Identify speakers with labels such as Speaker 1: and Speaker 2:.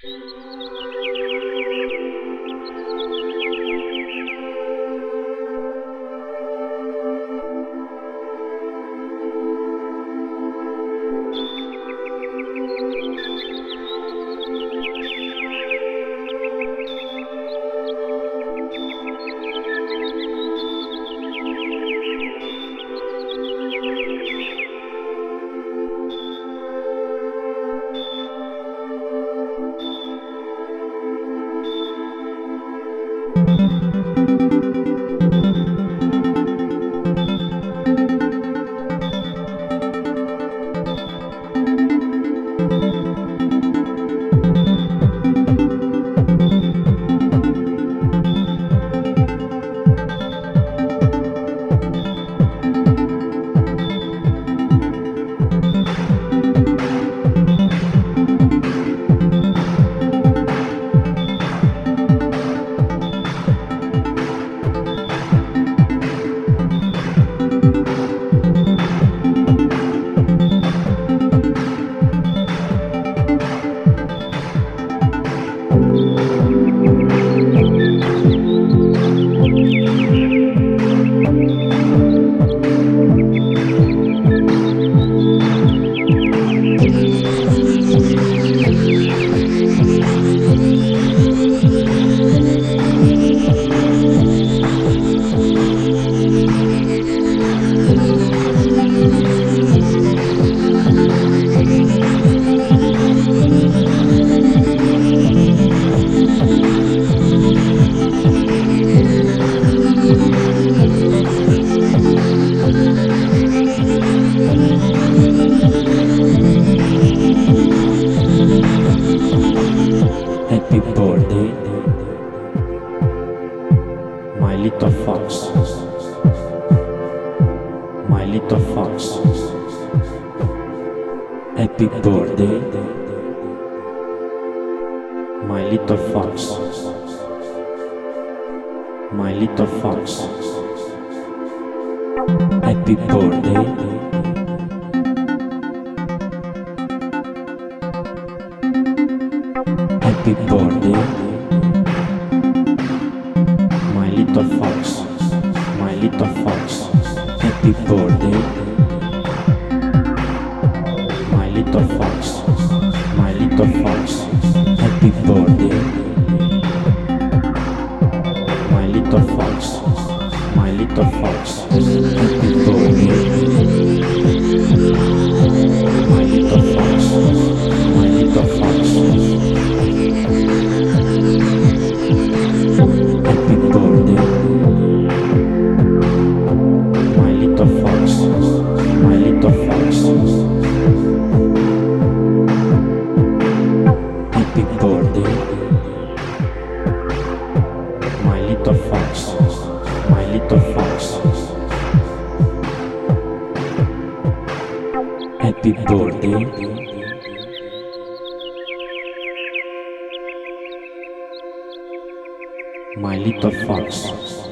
Speaker 1: Happy birthday, my little fox, my little fox. Happy birthday, my little fox, my little fox. Happy birthday. Happy birthday, my little fox, my little fox. Happy birthday, my little fox, my little fox. Happy birthday, my little fox, my little fox. Happy birthday, my little fox, my little fox. Happy birthday, my little fox, my little fox. Happy birthday, my little fox, my little fox. Happy birthday, my little fox.